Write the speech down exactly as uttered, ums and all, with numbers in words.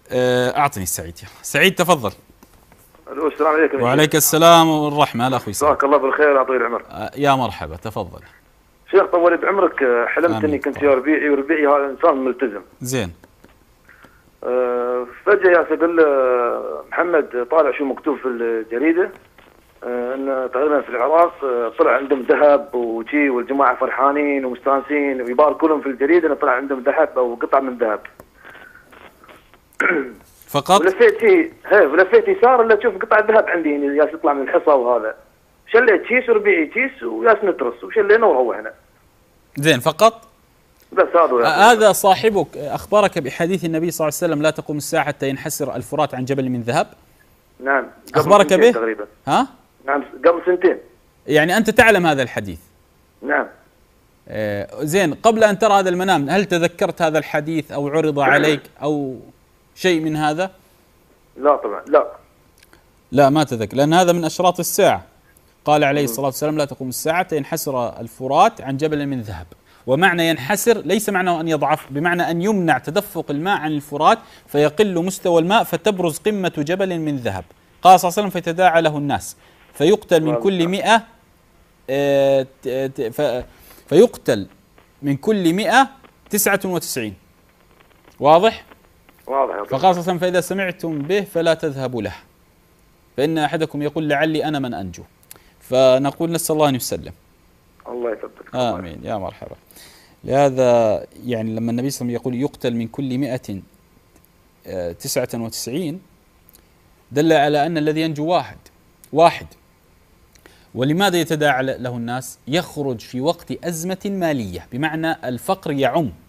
أعطني السعيد. سعيد تفضل. السلام عليكم. وعليك السلام والرحمة. هلا أخوي سعيد. جزاك الله بالخير يا طويل العمر. يا مرحبا تفضل. شيخ طول بعمرك، حلمت اني كنت يا ربيعي، وربيعي هذا انسان ملتزم. زين. أه فجأة يا اقول له محمد طالع شو مكتوب في الجريدة، أه ان تقريبا في العراق أه طلع عندهم ذهب وشي، والجماعة فرحانين ومستانسين ويباركوا لهم في الجريدة انه طلع عندهم ذهب او قطع من ذهب. فقط؟ ولفيت شي هي ولفيت يسار الا تشوف قطع الذهب عندي هنا ياس يطلع من الحصى، وهذا شليت كيس وربيعي كيس وياس نترس وشلينا وهو هنا. زين فقط؟ بس هذا هذا صاحبك أخبرك بحديث النبي صلى الله عليه وسلم لا تقوم الساعة حتى ينحسر الفرات عن جبل من ذهب؟ نعم. أخبرك به؟ تقريبا. ها؟ نعم قبل سنتين. يعني أنت تعلم هذا الحديث؟ نعم. آه زين، قبل أن ترى هذا المنام هل تذكرت هذا الحديث أو عرض عليك أو شيء من هذا؟ لا طبعا لا. لا ما تذكر، لأن هذا من أشراط الساعة. قال عليه الصلاة والسلام لا تقوم الساعة ينحسر الفرات عن جبل من ذهب. ومعنى ينحسر ليس معنى أن يضعف، بمعنى أن يمنع تدفق الماء عن الفرات فيقل مستوى الماء فتبرز قمة جبل من ذهب. قال صلى الله عليه وسلم فيتداعى له الناس فيقتل من كل مئة فيقتل من كل مئة تسعة وتسعين. واضح؟ واضح. فقال صلى الله عليه وسلم فإذا سمعتم به فلا تذهبوا له، فإن أحدكم يقول لعلي أنا من أنجو. فنقول نسأل الله أن يسلم. الله يثبتك. آمين يا مرحبا. لهذا يعني لما النبي صلى الله عليه وسلم يقول يقتل من كل مئة تسعة وتسعين دل على أن الذي ينجو واحد واحد. ولماذا يتداعى له الناس؟ يخرج في وقت أزمة مالية، بمعنى الفقر يعم